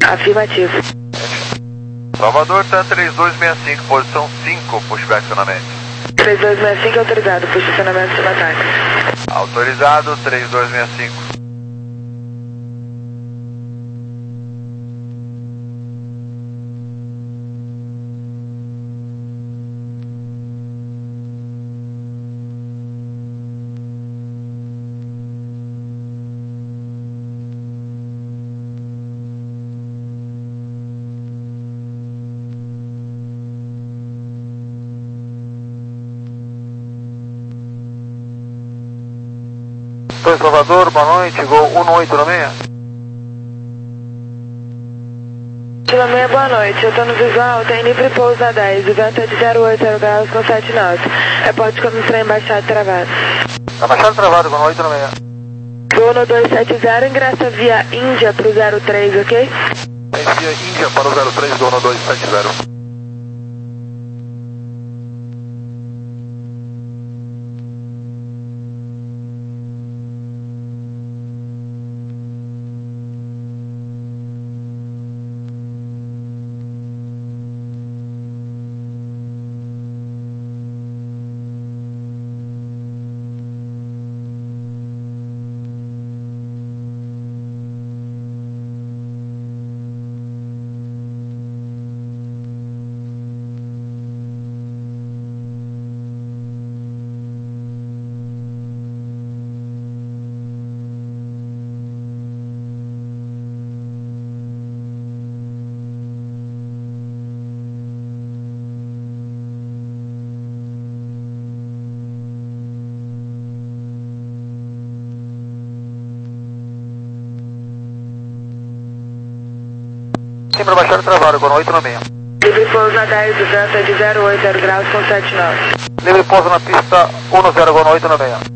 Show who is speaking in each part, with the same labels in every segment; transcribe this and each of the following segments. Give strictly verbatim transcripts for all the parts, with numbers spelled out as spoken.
Speaker 1: Afirmativo.
Speaker 2: Salvador, tá três dois seis cinco, posição cinco, pushback acionamento.
Speaker 1: três dois seis cinco autorizado, posicionamento de ataque.
Speaker 2: Autorizado, três dois seis cinco.
Speaker 3: Oi, Salvador, boa noite, Gol um oito seis.
Speaker 1: seis, boa noite, eu tô no visual, tem livre pouso na dez, o vento é de zero oito graus com sete nove. Reporte como trem embaixado travado.
Speaker 3: Abaixado travado com oito seis.
Speaker 1: Voo no dois sete zero, ingressa via Índia pro zero três, ok?
Speaker 3: Via Índia para o zero três, dono dois sete zero. Sempre abaixado travado com oito seis.
Speaker 1: Livre pouso na dez, o vento é de zero oito graus com sete nove.
Speaker 3: Livre pouso na pista um zero com oito seis.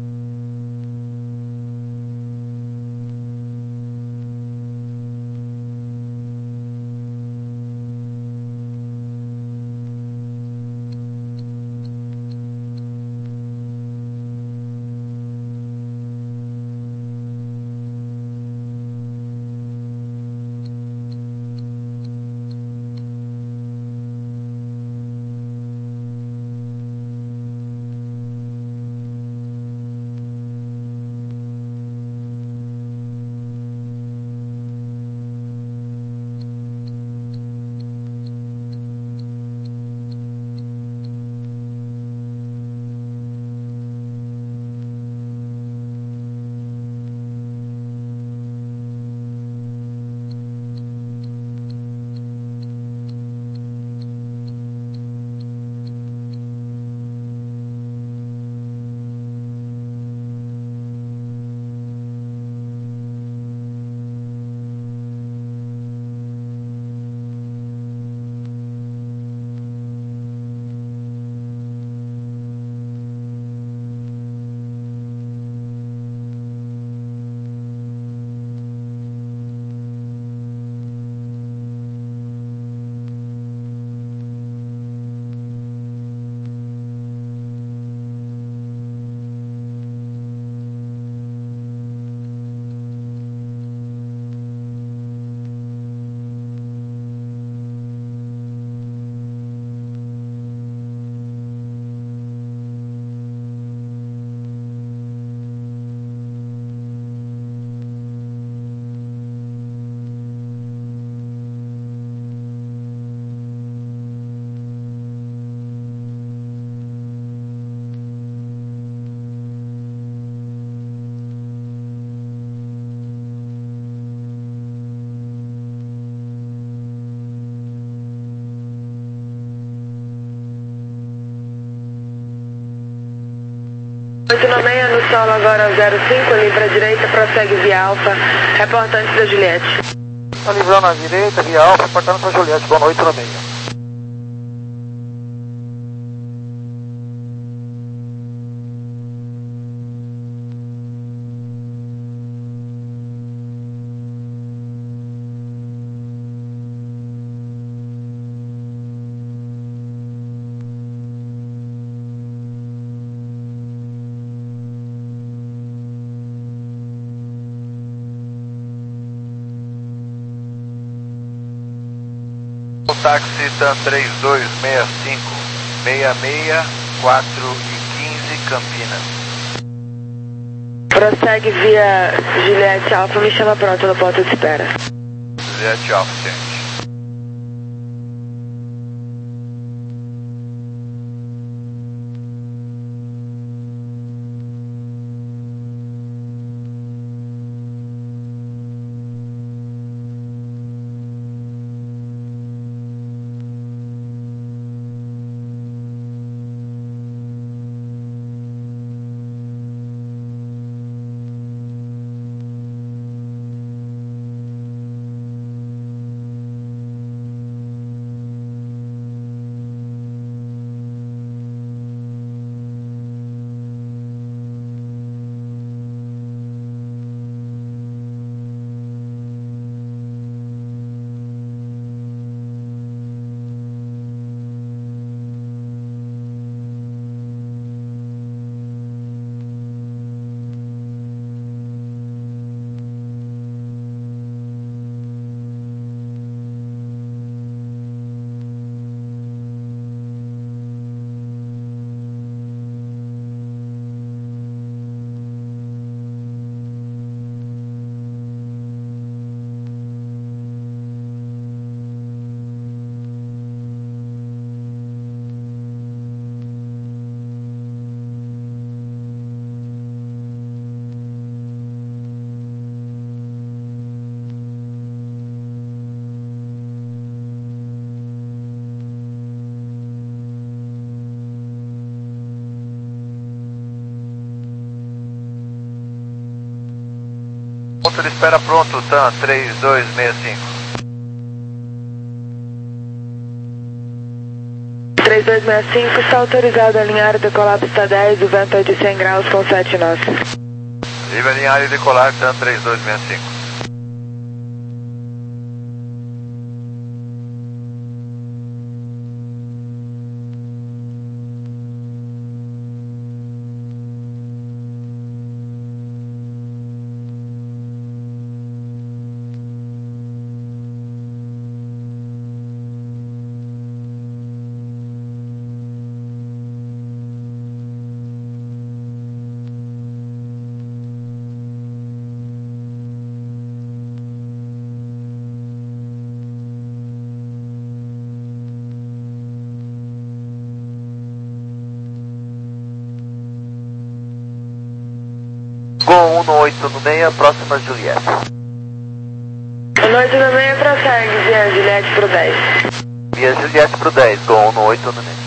Speaker 1: oito nove seis no solo agora ao zero cinco, livre à direita, prossegue via Alfa, reportante da Juliette.
Speaker 3: Está livrando à direita, via Alfa, reportando para Juliette, com oito seis.
Speaker 2: táxi TAM três dois seis cinco, seis seis, quatro e quinze, Campinas.
Speaker 1: Prossegue via Juliette Alfa, me chama pronto no ponto de espera.
Speaker 2: Juliette Alfa, gente. Ponto de espera pronto, TAM três dois seis cinco.
Speaker 1: três dois seis cinco, está autorizado a alinhar e decolar pista dez, o vento é de cem graus com sete nós.
Speaker 2: Livre alinhar e decolar, TAM três dois seis cinco.
Speaker 3: Gol um no oito no seis, próxima Juliette.
Speaker 1: No oito no meio, prossegue via Juliette pro dez.
Speaker 3: Via Juliette pro dez, Gol um no oito no seis.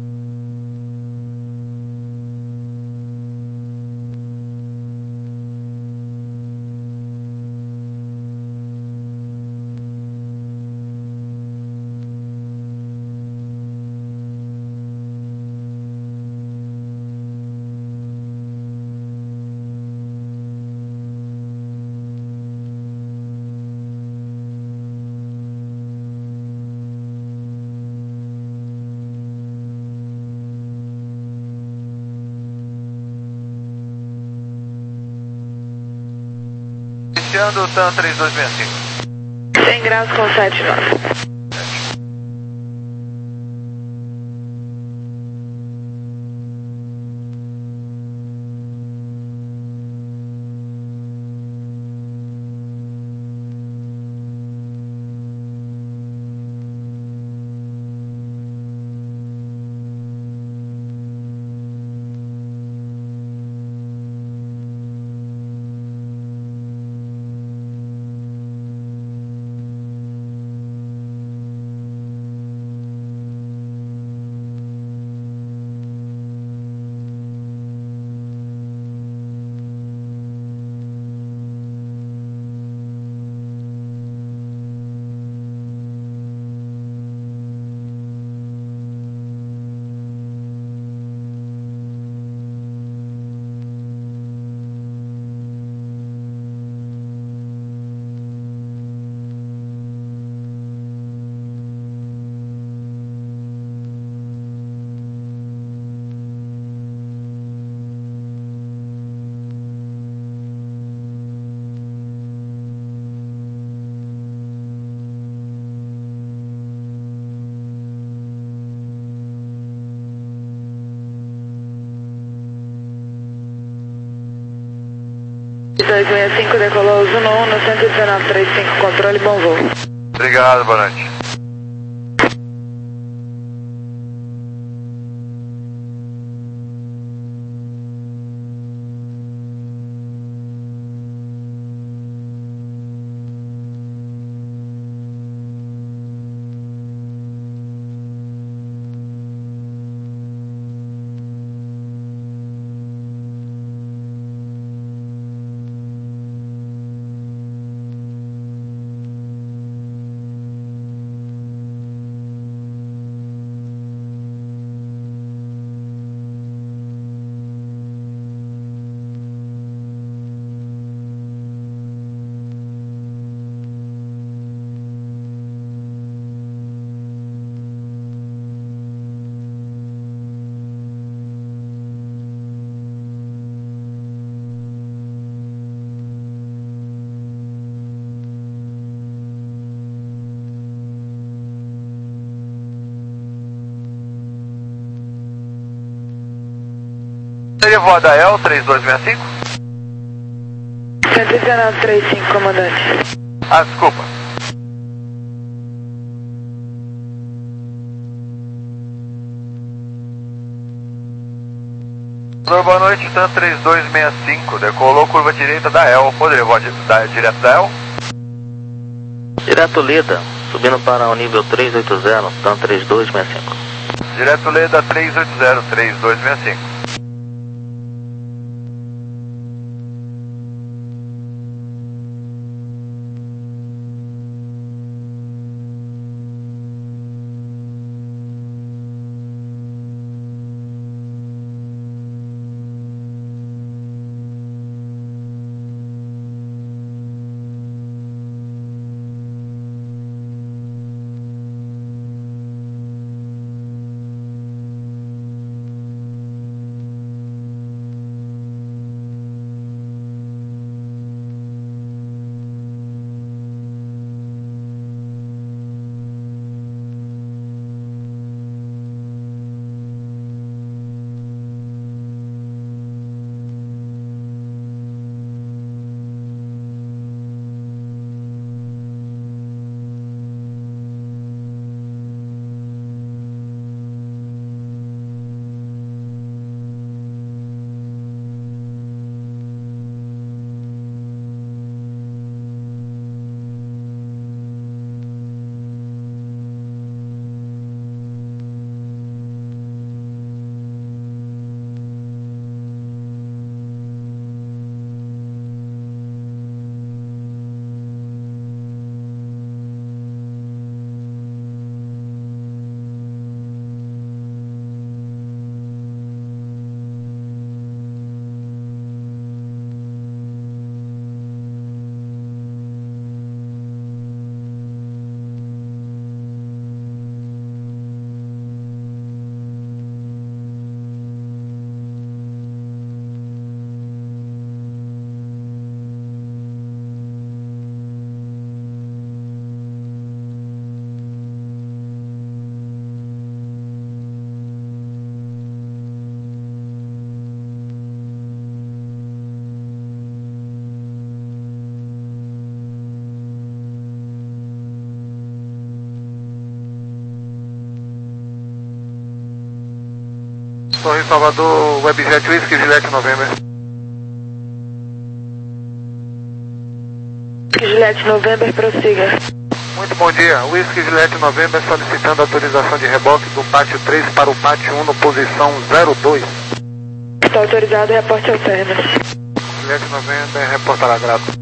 Speaker 2: Iniciando o TAM três dois seis cinco.
Speaker 1: cem graus com sete nós. dois seis cinco, decolou Zuno um no cento e dezenove trinta e cinco, controle, bom voo.
Speaker 2: Obrigado, boa noite. Seria voada E L três dois seis cinco?
Speaker 1: cento e dezenove trinta e cinco, comandante.
Speaker 2: Ah, desculpa. Boa noite, TAM três dois seis cinco, decolou curva direita da E L, poderia voar di da, direto da E L?
Speaker 4: Direto Leda, subindo para o nível três oito zero, TAM três dois seis cinco.
Speaker 2: Direto Leda três oito zero, três dois seis cinco.
Speaker 3: Torre Salvador, Webjet Whisky Juliette November.
Speaker 1: Juliette November, prossiga.
Speaker 3: Muito bom dia, Whisky Juliette November solicitando autorização de reboque do pátio três para o pátio um no posição zero dois.
Speaker 1: Está autorizado, reporte ao término.
Speaker 3: Juliette November, reportará grato.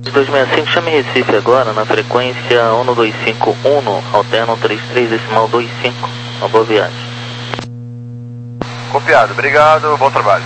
Speaker 4: dois seis cinco, chame Recife agora, na frequência um dois cinco um, alterno trinta e três, decimal vinte e cinco. Uma boa viagem.
Speaker 2: Copiado, obrigado, bom trabalho.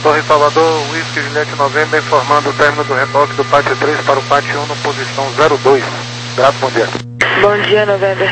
Speaker 3: Torre Salvador, Whisky Juliette November, informando o término do reboque do pátio três para o pátio um, posição zero dois. Grato, bom dia.
Speaker 1: Bom dia, November.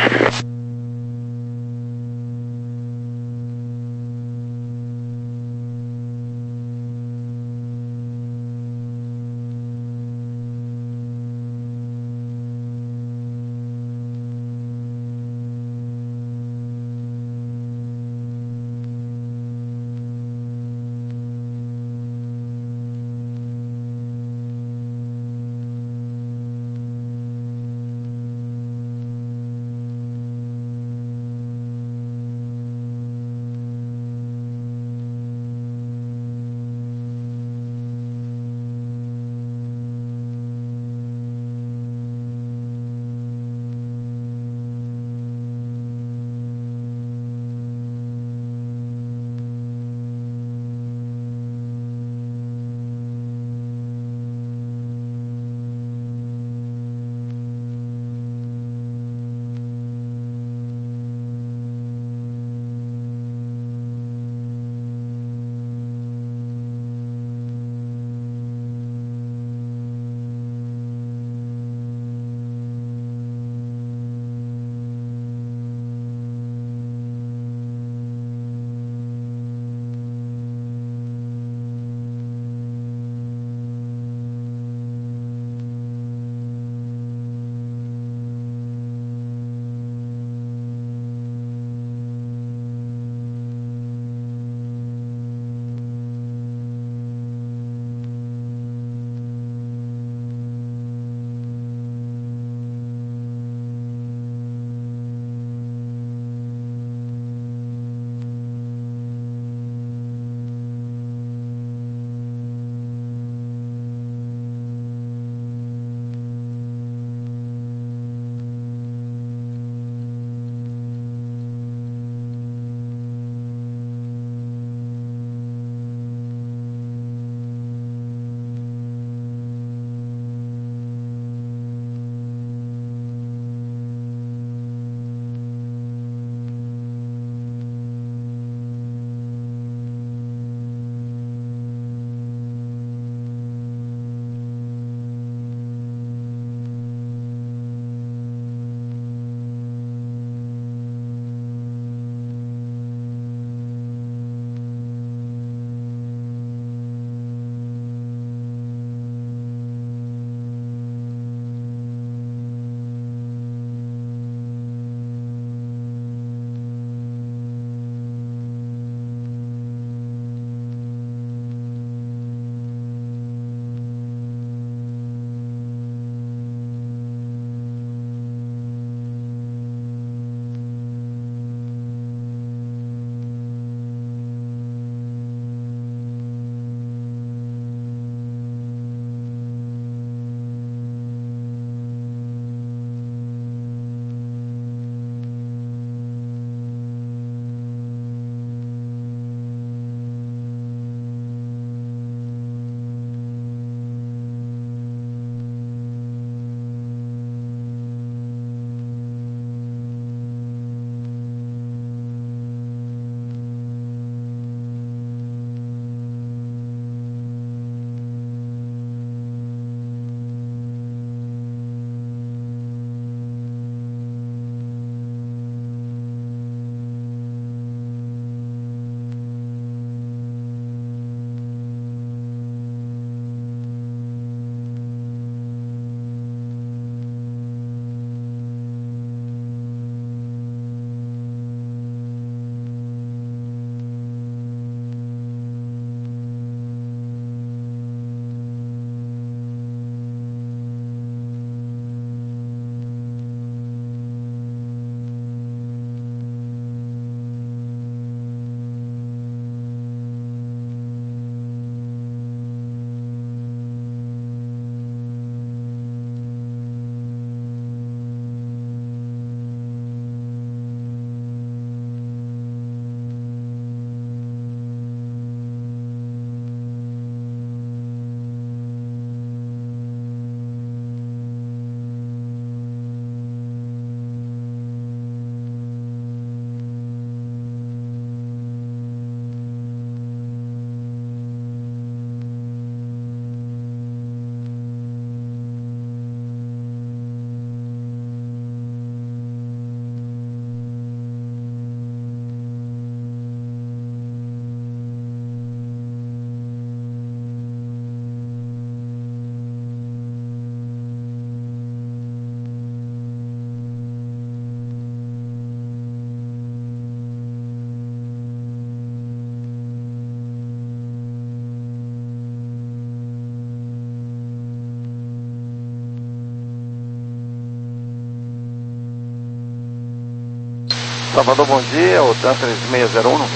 Speaker 3: Salvador, bom dia, o TAN três seis zero um.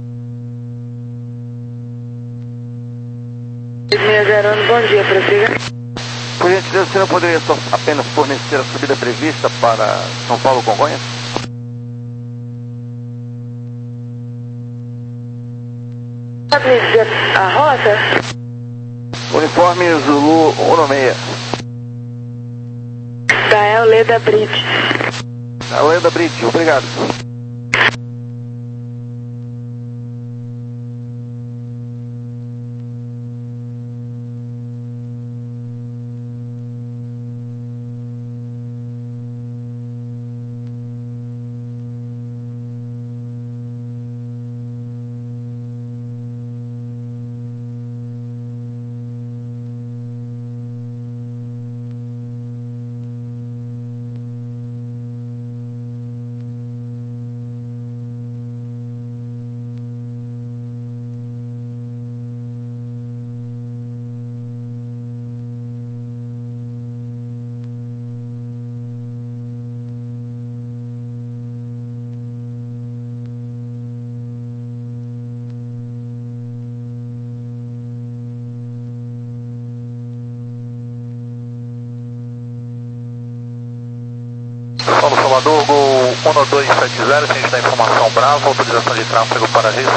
Speaker 1: três seis zero um, bom dia, prossiga.
Speaker 3: Por gentileza, você não poderia só apenas fornecer a subida prevista para São Paulo, Congonhas?
Speaker 1: Pode me dizer a rota?
Speaker 3: Uniforme Zulu um seis.
Speaker 1: Gael Leda Brite.
Speaker 3: A Leda Brite, obrigado.
Speaker 2: Paulo Salvador, Gol um dois sete zero, ciente da informação Bravo, autorização de tráfego para